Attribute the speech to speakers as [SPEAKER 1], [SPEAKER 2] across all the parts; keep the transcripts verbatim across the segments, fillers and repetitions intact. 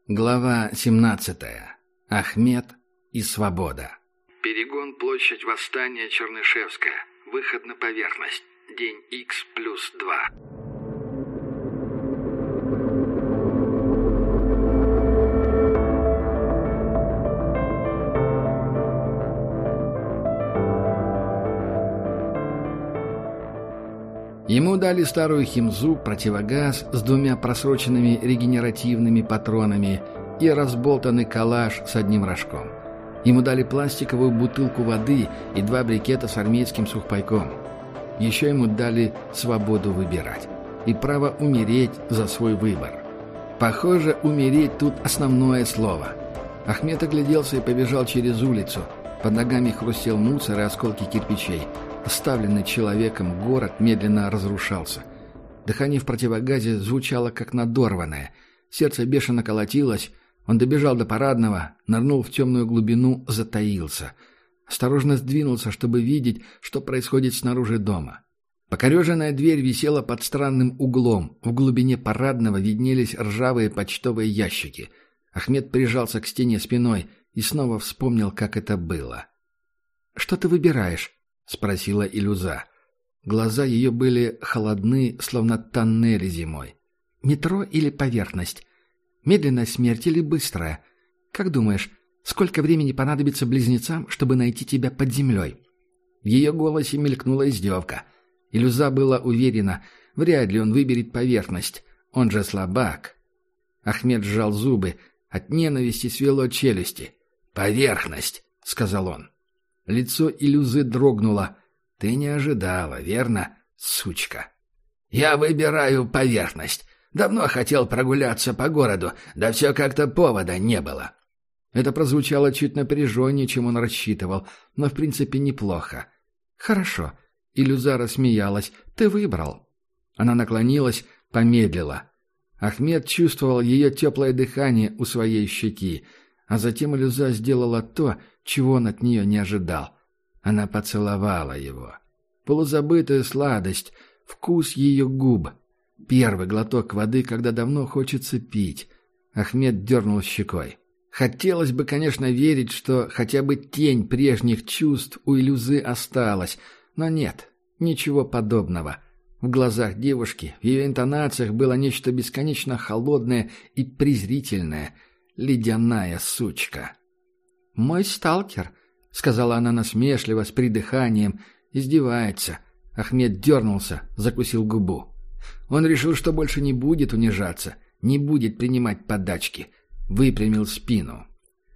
[SPEAKER 1] Глава семнадцатая. Ахмед и свобода. Перегон, площадь Восстания, Чернышевская. Выход на поверхность. День Х плюс два. Ему дали старую химзу, противогаз с двумя просроченными регенеративными патронами и разболтанный калаш с одним рожком. Ему дали пластиковую бутылку воды и два брикета с армейским сухпайком. Еще ему дали свободу выбирать и право умереть за свой выбор. Похоже, умереть тут основное слово. Ахмед огляделся и побежал через улицу. Под ногами хрустел мусор и осколки кирпичей. Оставленный человеком город медленно разрушался. Дыхание в противогазе звучало как надорванное. Сердце бешено колотилось. Он добежал до парадного, нырнул в темную глубину, затаился. Осторожно сдвинулся, чтобы видеть, что происходит снаружи дома. Покореженная дверь висела под странным углом. В глубине парадного виднелись ржавые почтовые ящики. Ахмед прижался к стене спиной и снова вспомнил, как это было. «Что ты выбираешь?» — спросила Илюза. Глаза ее были холодны, словно тоннели зимой. «Метро или поверхность? Медленная смерть или быстрая? Как думаешь, сколько времени понадобится близнецам, чтобы найти тебя под землей?» В ее голосе мелькнула издевка. Илюза была уверена, вряд ли он выберет поверхность. Он же слабак. Ахмед сжал зубы. От ненависти свело челюсти. «Поверхность!» — сказал он. Лицо Илюзы дрогнуло. «Ты не ожидала, верно, сучка?» «Я выбираю поверхность. Давно хотел прогуляться по городу, да все как-то повода не было». Это прозвучало чуть напряженнее, чем он рассчитывал, но в принципе неплохо. «Хорошо». Илюза рассмеялась. «Ты выбрал». Она наклонилась, помедлила. Ахмед чувствовал ее теплое дыхание у своей щеки, а затем Илюза сделала то, чего он от нее не ожидал. Она поцеловала его. Полузабытая сладость, вкус ее губ. Первый глоток воды, когда давно хочется пить. Ахмед дернул щекой. Хотелось бы, конечно, верить, что хотя бы тень прежних чувств у Илюзы осталась, но нет, ничего подобного. В глазах девушки, в ее интонациях было нечто бесконечно холодное и презрительное. Ледяная сучка. «Мой сталкер», — сказала она насмешливо, с придыханием, издевается. Ахмед дернулся, закусил губу. Он решил, что больше не будет унижаться, не будет принимать подачки. Выпрямил спину.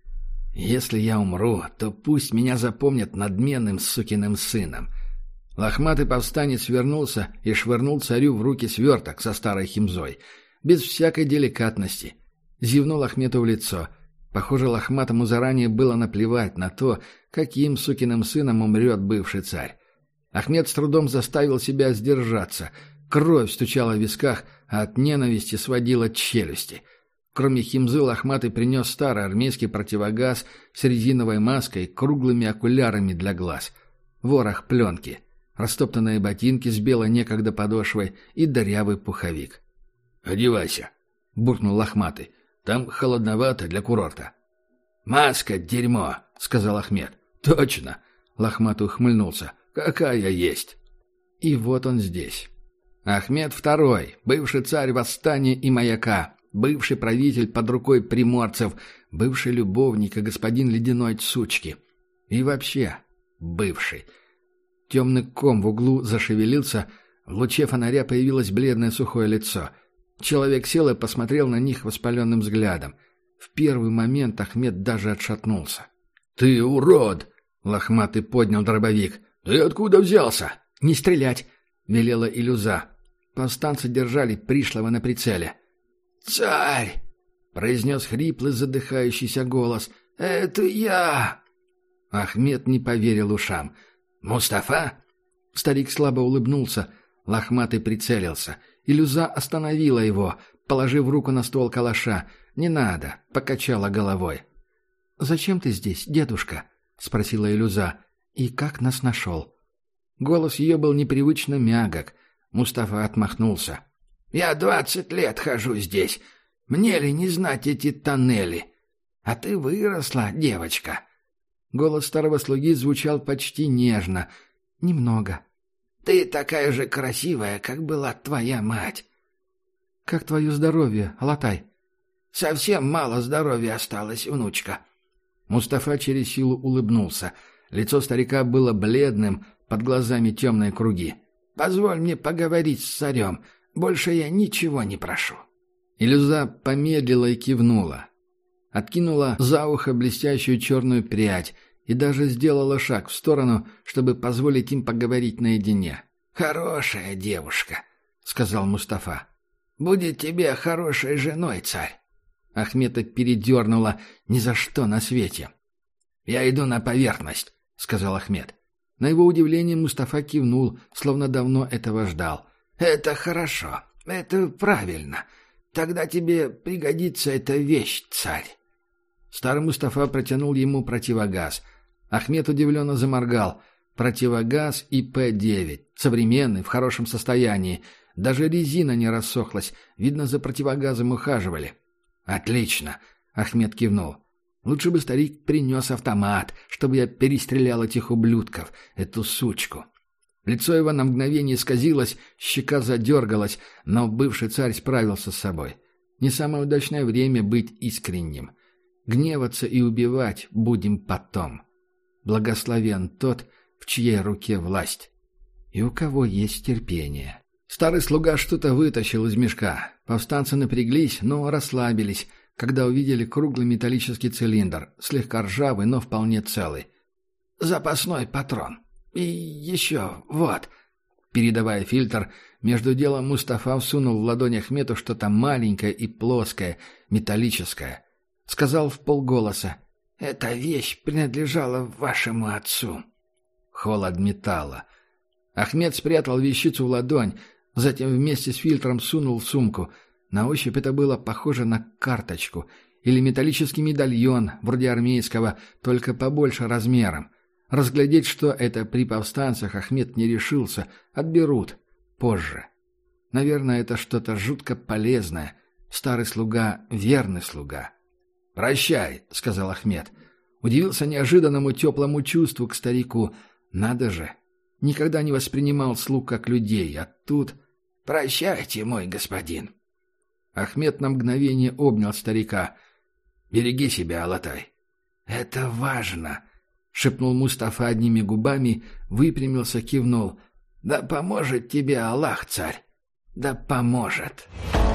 [SPEAKER 1] «Если я умру, то пусть меня запомнят надменным сукиным сыном». Лохматый повстанец вернулся и швырнул царю в руки сверток со старой химзой. Без всякой деликатности. Зевнул Ахмету в лицо. Похоже, Лохматому заранее было наплевать на то, каким сукиным сыном умрет бывший царь. Ахмед с трудом заставил себя сдержаться. Кровь стучала в висках, а от ненависти сводила челюсти. Кроме химзы, Лохматый принес старый армейский противогаз с резиновой маской и круглыми окулярами для глаз. Ворох пленки. Растоптанные ботинки с белой некогда подошвой и дырявый пуховик. «Одевайся», — буркнул Лохматый. «Там холодновато для курорта». «Маска — дерьмо», — сказал Ахмед. «Точно», — Лохматый ухмыльнулся. «Какая есть». И вот он здесь. Ахмед второй, бывший царь восстания и маяка, бывший правитель под рукой приморцев, бывший любовник и господин ледяной сучки. И вообще бывший. Темный ком в углу зашевелился, в луче фонаря появилось бледное сухое лицо. Человек сел и посмотрел на них воспаленным взглядом. В первый момент Ахмед даже отшатнулся. «Ты урод!» — Лохматый поднял дробовик. «Ты откуда взялся?» «Не стрелять!» — велела Илюза. Повстанцы держали пришлого на прицеле. «Царь!» — произнес хриплый задыхающийся голос. «Это я!» Ахмед не поверил ушам. «Мустафа?» Старик слабо улыбнулся. Лохматый прицелился. Илюза остановила его, положив руку на ствол калаша. «Не надо», — покачала головой. «Зачем ты здесь, дедушка?» — спросила Илюза. «И как нас нашел?» Голос ее был непривычно мягок. Мустафа отмахнулся. «Я двадцать лет хожу здесь. Мне ли не знать эти тоннели? А ты выросла, девочка». Голос старого слуги звучал почти нежно. «Немного». «Ты такая же красивая, как была твоя мать». «Как твое здоровье, Алатай?» «Совсем мало здоровья осталось, внучка». Мустафа через силу улыбнулся. Лицо старика было бледным, под глазами темные круги. «Позволь мне поговорить с царем. Больше я ничего не прошу». Илюза помедлила и кивнула. Откинула за ухо блестящую черную прядь и даже сделала шаг в сторону, чтобы позволить им поговорить наедине. «Хорошая девушка», — сказал Мустафа. «Будет тебе хорошей женой, царь». Ахмета передернула ни за что на свете. «Я иду на поверхность», — сказал Ахмед. На его удивление Мустафа кивнул, словно давно этого ждал. «Это хорошо. Это правильно. Тогда тебе пригодится эта вещь, царь». Старый Мустафа протянул ему противогаз. Ахмед удивленно заморгал. Противогаз И П девять. Современный, в хорошем состоянии. Даже резина не рассохлась. Видно, за противогазом ухаживали. «Отлично», — Ахмед кивнул. «Лучше бы старик принес автомат, чтобы я перестрелял этих ублюдков, эту сучку». Лицо его на мгновение исказилось, щека задергалась, но бывший царь справился с собой. Не самое удачное время быть искренним. Гневаться и убивать будем потом. Благословен тот, в чьей руке власть. И у кого есть терпение. Старый слуга что-то вытащил из мешка. Повстанцы напряглись, но расслабились, когда увидели круглый металлический цилиндр, слегка ржавый, но вполне целый. «Запасной патрон. И еще вот». Передавая фильтр, между делом Мустафа всунул в ладонь Ахмету что-то маленькое и плоское, металлическое. Сказал вполголоса: «Эта вещь принадлежала вашему отцу». Холод металла. Ахмед спрятал вещицу в ладонь, затем вместе с фильтром сунул в сумку. На ощупь это было похоже на карточку или металлический медальон, вроде армейского, только побольше размером. Разглядеть, что это при повстанцах, Ахмед не решился. Отберут. Позже. Наверное, это что-то жутко полезное. Старый слуга — верный слуга. «Прощай», — сказал Ахмед. Удивился неожиданному теплому чувству к старику. Надо же. Никогда не воспринимал слуг как людей, а тут... «Прощайте, мой господин». Ахмед на мгновение обнял старика. «Береги себя, Алатай». «Это важно», — шепнул Мустафа одними губами, выпрямился, кивнул. «Да поможет тебе Аллах, царь! Да поможет!»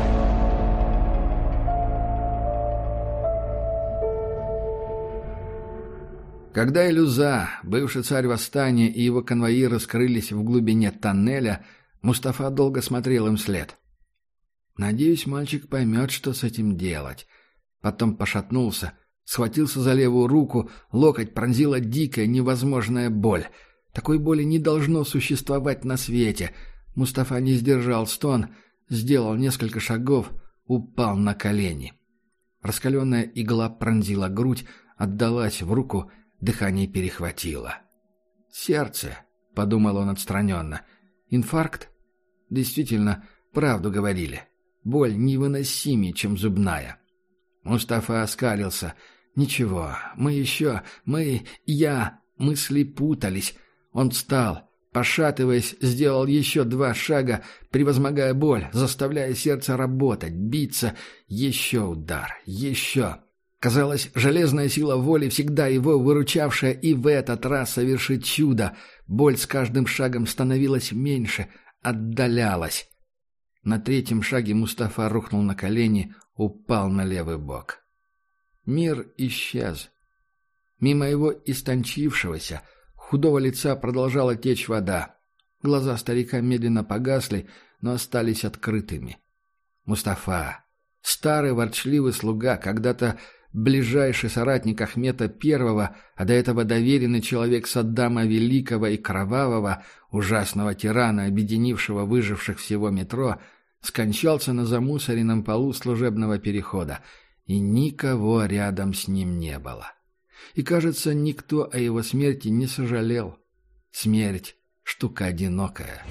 [SPEAKER 1] Когда Илюза, бывший царь восстания, и его конвоиры скрылись в глубине тоннеля, Мустафа долго смотрел им вслед. «Надеюсь, мальчик поймет, что с этим делать». Потом пошатнулся, схватился за левую руку, локоть пронзила дикая, невозможная боль. Такой боли не должно существовать на свете. Мустафа не сдержал стон, сделал несколько шагов, упал на колени. Раскаленная игла пронзила грудь, отдалась в руку, дыхание перехватило. «Сердце», — подумал он отстраненно. «Инфаркт?» Действительно, правду говорили. Боль невыносимее, чем зубная. Мустафа оскалился. «Ничего, мы еще, мы, я, мысли путались». Он встал, пошатываясь, сделал еще два шага, превозмогая боль, заставляя сердце работать, биться. Еще удар, еще. Казалось, железная сила воли, всегда его выручавшая, и в этот раз совершит чудо. Боль с каждым шагом становилась меньше, отдалялась. На третьем шаге Мустафа рухнул на колени, упал на левый бок. Мир исчез. Мимо его истончившегося, худого лица продолжала течь вода. Глаза старика медленно погасли, но остались открытыми. Мустафа, старый ворчливый слуга, когда-то ближайший соратник Ахмета Первого, а до этого доверенный человек Саддама Великого и Кровавого, ужасного тирана, объединившего выживших всего метро, скончался на замусоренном полу служебного перехода, и никого рядом с ним не было. И, кажется, никто о его смерти не сожалел. Смерть — штука одинокая.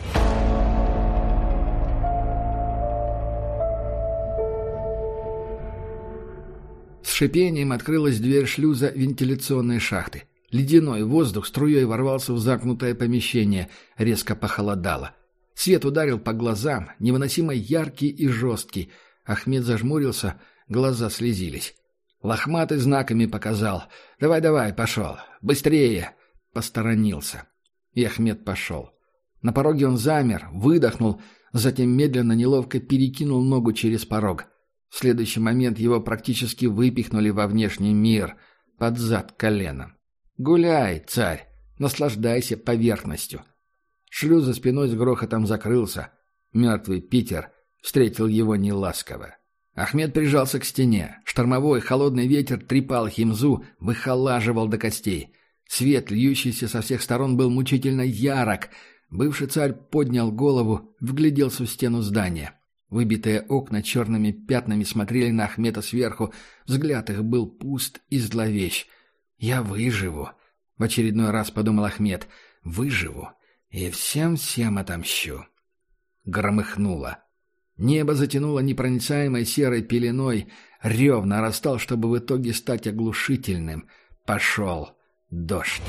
[SPEAKER 1] С шипением открылась дверь шлюза вентиляционной шахты. Ледяной воздух струей ворвался в замкнутое помещение, резко похолодало. Свет ударил по глазам, невыносимо яркий и жесткий. Ахмед зажмурился, глаза слезились. Лохматый знаками показал: «Давай-давай, пошел! Быстрее!» Посторонился. И Ахмед пошел. На пороге он замер, выдохнул, затем медленно, неловко перекинул ногу через порог. В следующий момент его практически выпихнули во внешний мир, под зад коленом. «Гуляй, царь! Наслаждайся поверхностью!» Шлюз за спиной с грохотом закрылся. Мертвый Питер встретил его неласково. Ахмед прижался к стене. Штормовой холодный ветер трепал Химзу, выхолаживал до костей. Свет, льющийся со всех сторон, был мучительно ярок. Бывший царь поднял голову, вгляделся в стену здания. Выбитые окна черными пятнами смотрели на Ахмеда сверху. Взгляд их был пуст и зловещ. «Я выживу», — в очередной раз подумал Ахмед. «Выживу и всем-всем отомщу». Громыхнуло. Небо затянуло непроницаемой серой пеленой. Рев нарастал, чтобы в итоге стать оглушительным. Пошел дождь.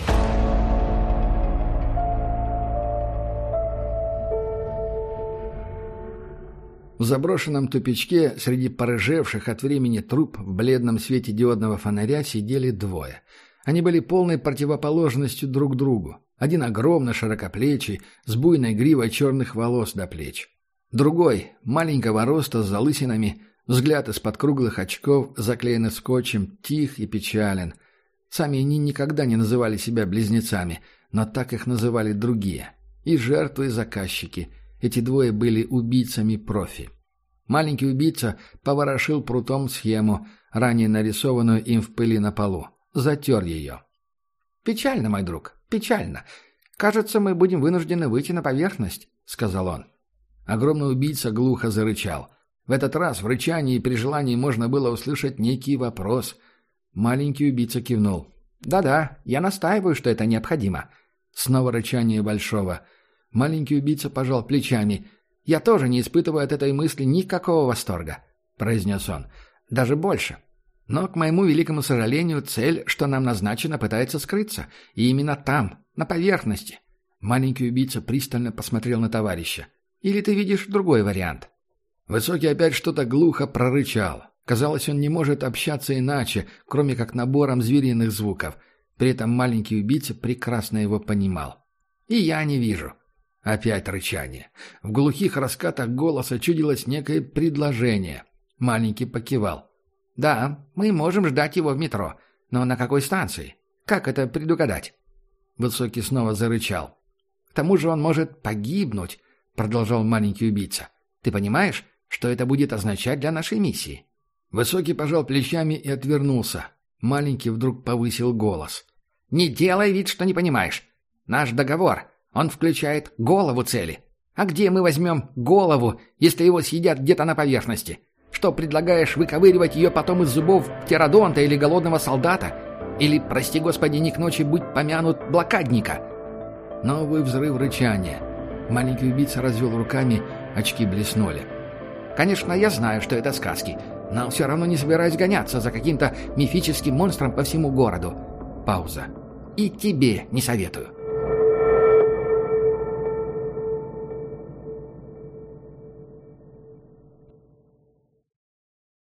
[SPEAKER 1] В заброшенном тупичке среди порыжевших от времени труб в бледном свете диодного фонаря сидели двое. Они были полной противоположностью друг другу. Один огромный, широкоплечий, с буйной гривой черных волос до плеч. Другой, маленького роста, с залысинами, взгляд из-под круглых очков, заклеенный скотчем, тих и печален. Сами они никогда не называли себя близнецами, но так их называли другие. И жертвы, и заказчики. Эти двое были убийцами-профи. Маленький убийца поворошил прутом схему, ранее нарисованную им в пыли на полу. Затер ее. «Печально, мой друг, печально. Кажется, мы будем вынуждены выйти на поверхность», — сказал он. Огромный убийца глухо зарычал. В этот раз в рычании при желании можно было услышать некий вопрос. Маленький убийца кивнул. «Да-да, я настаиваю, что это необходимо». Снова рычание Большого. Маленький убийца пожал плечами. «Я тоже не испытываю от этой мысли никакого восторга», — произнес он. «Даже больше. Но, к моему великому сожалению, цель, что нам назначена, пытается скрыться. И именно там, на поверхности». Маленький убийца пристально посмотрел на товарища. «Или ты видишь другой вариант?» Высокий опять что-то глухо прорычал. Казалось, он не может общаться иначе, кроме как набором звериных звуков. При этом маленький убийца прекрасно его понимал. «И я не вижу». Опять рычание. В глухих раскатах голоса чудилось некое предложение. Маленький покивал. «Да, мы можем ждать его в метро. Но на какой станции? Как это предугадать?» Высокий снова зарычал. «К тому же он может погибнуть», — продолжал маленький убийца. «Ты понимаешь, что это будет означать для нашей миссии?» Высокий пожал плечами и отвернулся. Маленький вдруг повысил голос. «Не делай вид, что не понимаешь. Наш договор, он включает голову цели. А где мы возьмем голову, если его съедят где-то на поверхности? Что, предлагаешь выковыривать ее потом из зубов птеродонта или голодного солдата? Или, прости господи, не к ночи будь помянут блокадника?» Новый взрыв рычания. Маленький убийца развел руками, очки блеснули. «Конечно, я знаю, что это сказки, но все равно не собираюсь гоняться за каким-то мифическим монстром по всему городу». Пауза. «И тебе не советую.